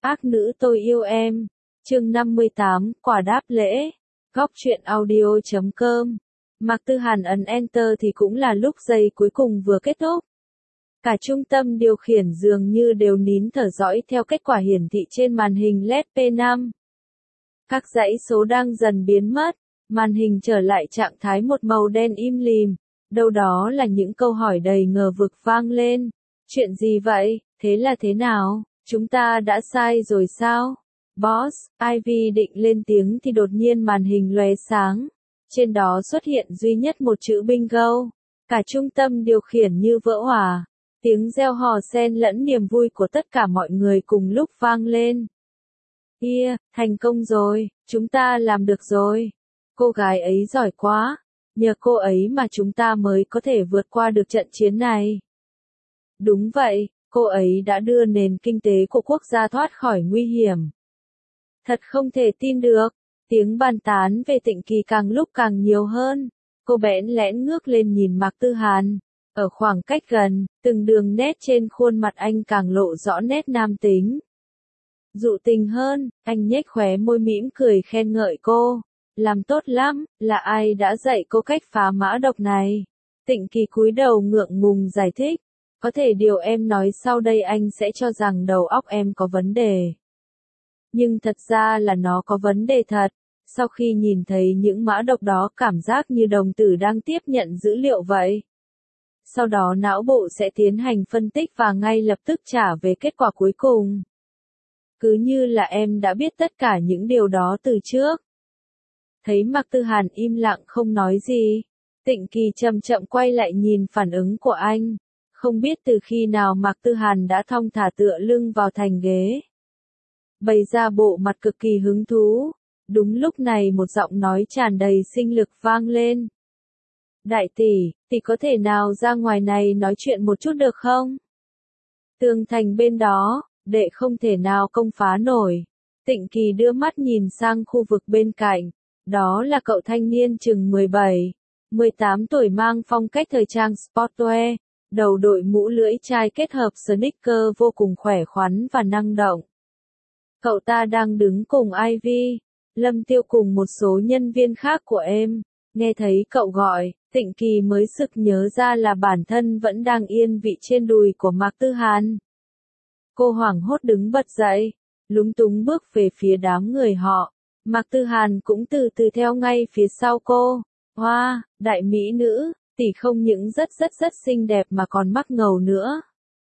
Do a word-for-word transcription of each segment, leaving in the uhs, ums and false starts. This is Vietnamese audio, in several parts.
Ác nữ tôi yêu em. Chương năm mươi tám, quả đáp lễ. Góc truyện audio chấm com. Mạc Tư Hàn ấn Enter thì cũng là lúc giây cuối cùng vừa kết thúc. Cả trung tâm điều khiển dường như đều nín thở dõi theo kết quả hiển thị trên màn hình led P năm. Các dãy số đang dần biến mất, màn hình trở lại trạng thái một màu đen im lìm, đâu đó là những câu hỏi đầy ngờ vực vang lên. Chuyện gì vậy, thế là thế nào, chúng ta đã sai rồi sao? Boss, Ivy định lên tiếng thì đột nhiên màn hình lóe sáng. Trên đó xuất hiện duy nhất một chữ bingo. Cả trung tâm điều khiển như vỡ hòa. Tiếng reo hò xen lẫn niềm vui của tất cả mọi người cùng lúc vang lên. Yeah, thành công rồi, chúng ta làm được rồi. Cô gái ấy giỏi quá. Nhờ cô ấy mà chúng ta mới có thể vượt qua được trận chiến này. Đúng vậy, cô ấy đã đưa nền kinh tế của quốc gia thoát khỏi nguy hiểm. Thật không thể tin được. Tiếng bàn tán về Tịnh Kỳ càng lúc càng nhiều hơn. Cô bẽn lẽn ngước lên nhìn Mạc Tư Hàn. Ở khoảng cách gần, từng đường nét trên khuôn mặt anh càng lộ rõ nét nam tính. Dụ tình hơn, anh nhếch khóe môi mỉm cười khen ngợi cô. Làm tốt lắm, là ai đã dạy cô cách phá mã độc này? Tịnh Kỳ cúi đầu ngượng ngùng giải thích. Có thể điều em nói sau đây anh sẽ cho rằng đầu óc em có vấn đề. Nhưng thật ra là nó có vấn đề thật. Sau khi nhìn thấy những mã độc đó cảm giác như đồng tử đang tiếp nhận dữ liệu vậy. Sau đó não bộ sẽ tiến hành phân tích và ngay lập tức trả về kết quả cuối cùng. Cứ như là em đã biết tất cả những điều đó từ trước. Thấy Mạc Tư Hàn im lặng không nói gì. Tịnh Kỳ chậm chậm quay lại nhìn phản ứng của anh. Không biết từ khi nào Mạc Tư Hàn đã thong thả tựa lưng vào thành ghế. Bày ra bộ mặt cực kỳ hứng thú. Đúng lúc này một giọng nói tràn đầy sinh lực vang lên. Đại tỷ, tỷ có thể nào ra ngoài này nói chuyện một chút được không? Tường thành bên đó, đệ không thể nào công phá nổi. Tịnh Kỳ đưa mắt nhìn sang khu vực bên cạnh. Đó là cậu thanh niên chừng mười bảy, mười tám tuổi mang phong cách thời trang sportwear, đầu đội mũ lưỡi chai kết hợp sneaker vô cùng khỏe khoắn và năng động. Cậu ta đang đứng cùng Ivy, Lâm Tiêu cùng một số nhân viên khác của em. Nghe thấy cậu gọi, Tịnh Kỳ mới sực nhớ ra là bản thân vẫn đang yên vị trên đùi của Mạc Tư Hàn. Cô hoảng hốt đứng bật dậy, lúng túng bước về phía đám người họ. Mạc Tư Hàn cũng từ từ theo ngay phía sau cô. Hoa, wow, đại mỹ nữ, tỷ không những rất rất rất xinh đẹp mà còn mắc ngầu nữa.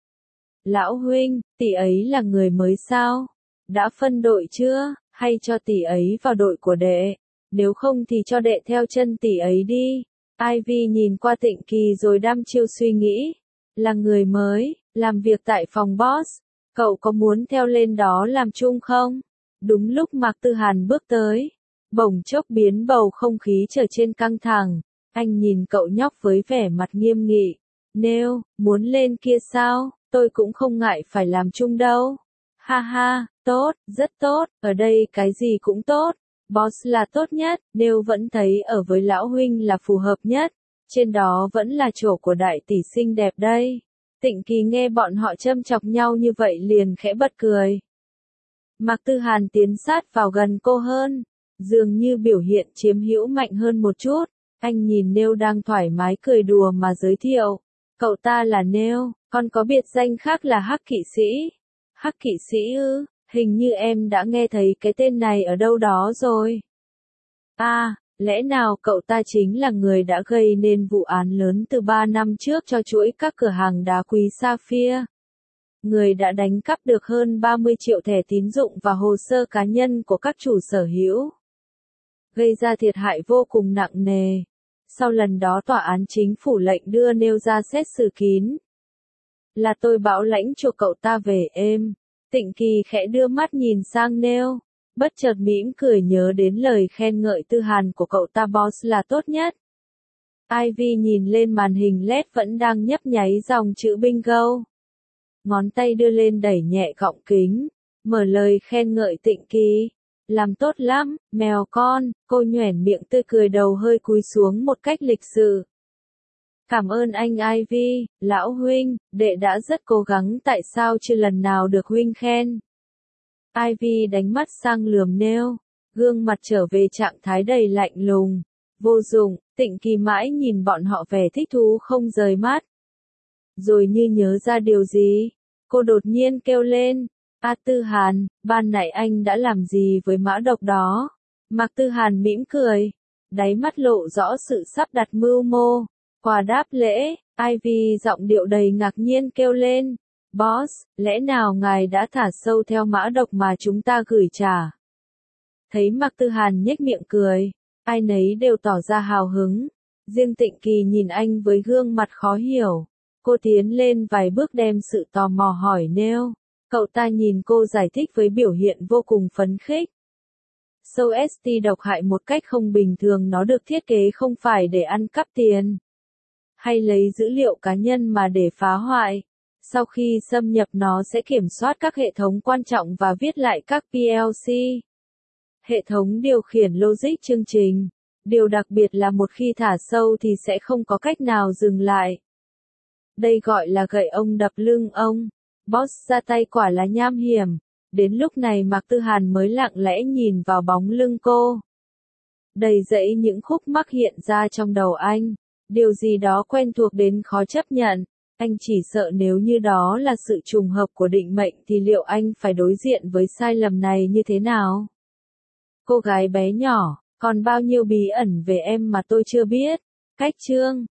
Lão huynh, tỷ ấy là người mới sao? Đã phân đội chưa, hay cho tỷ ấy vào đội của đệ? Nếu không thì cho đệ theo chân tỷ ấy đi. Ivy nhìn qua Tịnh Kỳ rồi đăm chiêu suy nghĩ. Là người mới, làm việc tại phòng boss. Cậu có muốn theo lên đó làm chung không? Đúng lúc Mạc Tư Hàn bước tới. Bỗng chốc biến bầu không khí trở trên căng thẳng. Anh nhìn cậu nhóc với vẻ mặt nghiêm nghị. Nếu, muốn lên kia sao, tôi cũng không ngại phải làm chung đâu. Ha ha, tốt, rất tốt, ở đây cái gì cũng tốt. Boss là tốt nhất, nếu vẫn thấy ở với lão huynh là phù hợp nhất. Trên đó vẫn là chỗ của đại tỷ xinh đẹp đây. Tịnh Kỳ nghe bọn họ châm chọc nhau như vậy liền khẽ bật cười. Mạc Tư Hàn tiến sát vào gần cô hơn. Dường như biểu hiện chiếm hữu mạnh hơn một chút. Anh nhìn Nêu đang thoải mái cười đùa mà giới thiệu. Cậu ta là Nêu, còn có biệt danh khác là Hắc Kỵ Sĩ. Hắc Kỵ Sĩ ư, hình như em đã nghe thấy cái tên này ở đâu đó rồi. À, lẽ nào cậu ta chính là người đã gây nên vụ án lớn từ ba năm trước cho chuỗi các cửa hàng đá quý Sapphire? Người đã đánh cắp được hơn ba mươi triệu thẻ tín dụng và hồ sơ cá nhân của các chủ sở hữu. Gây ra thiệt hại vô cùng nặng nề. Sau lần đó tòa án chính phủ lệnh đưa Nêu ra xét xử kín. Là tôi bảo lãnh chuộc cậu ta về êm. Tịnh Kỳ khẽ đưa mắt nhìn sang Nêu. Bất chợt mỉm cười nhớ đến lời khen ngợi Tư Hàn của cậu ta boss là tốt nhất. Ivy nhìn lên màn hình led vẫn đang nhấp nháy dòng chữ bingo. Ngón tay đưa lên đẩy nhẹ gọng kính. Mở lời khen ngợi Tịnh Kỳ. Làm tốt lắm, mèo con, cô nhoẻn miệng tươi cười đầu hơi cúi xuống một cách lịch sự. Cảm ơn anh Ivy, lão huynh, đệ đã rất cố gắng tại sao chưa lần nào được huynh khen. Ivy đánh mắt sang lườm Neil, gương mặt trở về trạng thái đầy lạnh lùng. Vô dụng, Tịnh Kỳ mãi nhìn bọn họ vẻ thích thú không rời mắt. Rồi như nhớ ra điều gì, cô đột nhiên kêu lên, A Tư Hàn, ban nãy anh đã làm gì với mã độc đó? Mạc Tư Hàn mỉm cười, đáy mắt lộ rõ sự sắp đặt mưu mô. Quà đáp lễ, Ivy giọng điệu đầy ngạc nhiên kêu lên, Boss, lẽ nào ngài đã thả sâu theo mã độc mà chúng ta gửi trả? Thấy Mạc Tư Hàn nhếch miệng cười, ai nấy đều tỏ ra hào hứng. Riêng Tịnh Kỳ nhìn anh với gương mặt khó hiểu. Cô tiến lên vài bước đem sự tò mò hỏi Neil. Cậu ta nhìn cô giải thích với biểu hiện vô cùng phấn khích. Sâu ét tê độc hại một cách không bình thường, nó được thiết kế không phải để ăn cắp tiền hay lấy dữ liệu cá nhân mà để phá hoại. Sau khi xâm nhập nó sẽ kiểm soát các hệ thống quan trọng và viết lại các pê lờ xê. Hệ thống điều khiển logic chương trình. Điều đặc biệt là một khi thả sâu thì sẽ không có cách nào dừng lại. Đây gọi là gậy ông đập lưng ông. Boss ra tay quả là nham hiểm. Đến lúc này Mạc Tư Hàn mới lặng lẽ nhìn vào bóng lưng cô. Đầy dẫy những khúc mắc hiện ra trong đầu anh. Điều gì đó quen thuộc đến khó chấp nhận. Anh chỉ sợ nếu như đó là sự trùng hợp của định mệnh thì liệu anh phải đối diện với sai lầm này như thế nào? Cô gái bé nhỏ, còn bao nhiêu bí ẩn về em mà tôi chưa biết. Cách chương